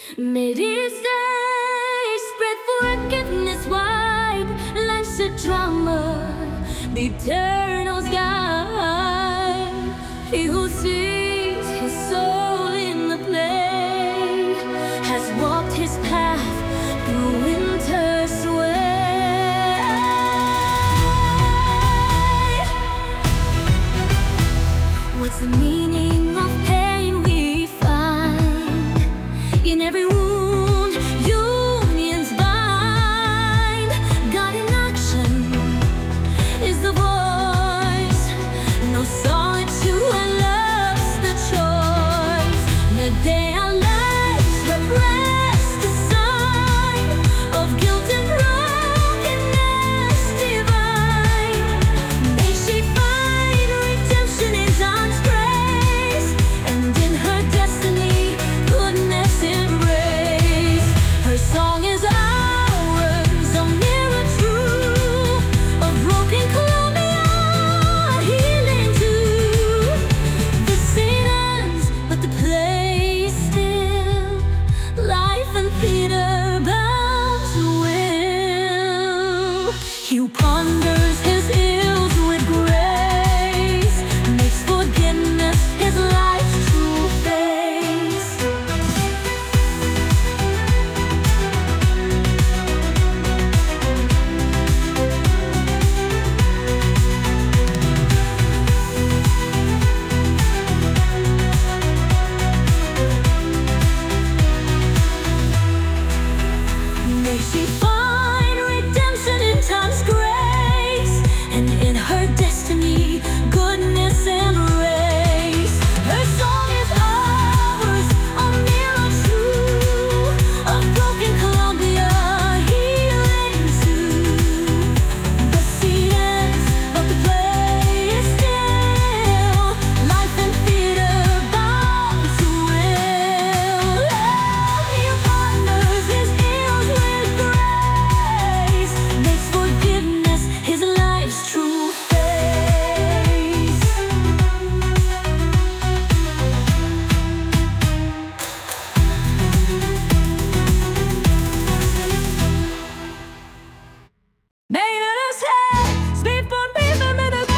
May these days spread forgiveness wide. Life's a drama, the eternal sky. He who sees his soul in the play has walked his path through winter's sway. What's the meaning of pain we find in every wound? Unions bind. God in action is the voice. No solitude and love's the choice. The day our lives repress the sign of guilt and brokenness divine. May she find redemption in God's grace, and in her destiny goodness embrace. Her song is ours, a mirror true of broken Columbia, healing too. The scene ends, but the play is still. Life and theater bound to will. He who ponders his ills with grace makes forgiveness his life's true face. May she find redemption in time's grace, and in her destiny goodness embrace. Her song is ours, a mirror true of broken Columbia, healing too. The scene ends, but the play is still. Life and theater bound to will. He who ponders his ills with grace makes forgiveness his life's true face. May us have speed for people in the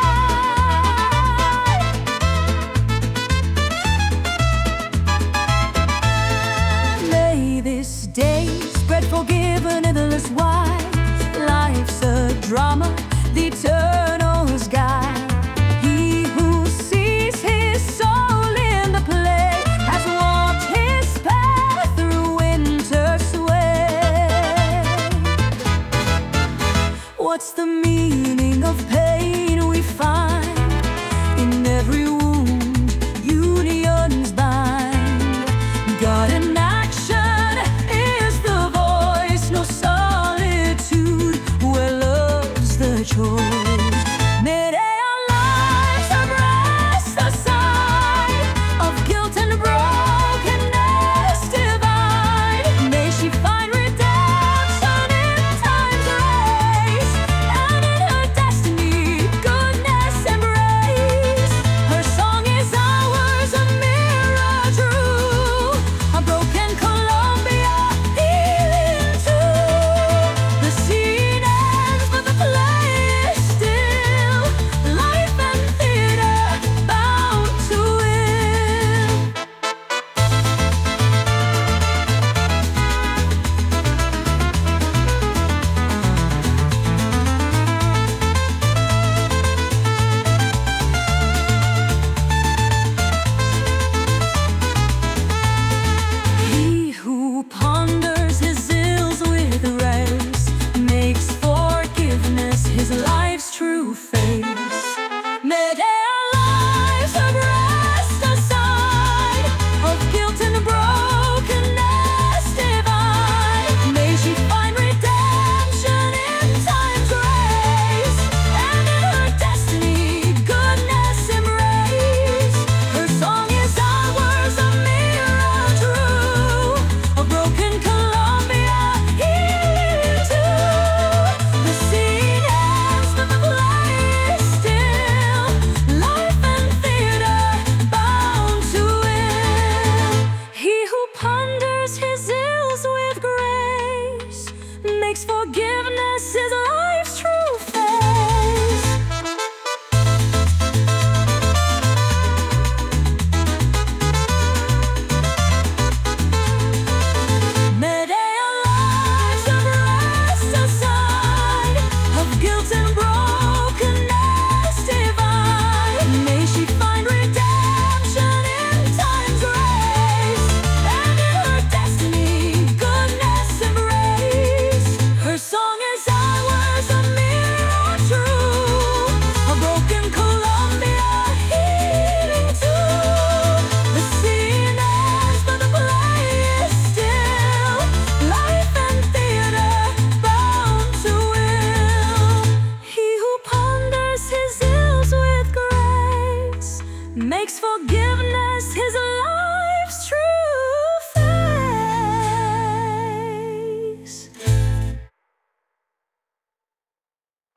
May this day spread forgiven endless wide. Life's a drama, the eternal's guide. He who sees his soul in the play has walked his path through winter's sway. What's the meaning of pain we find in every wound? Unions bind. God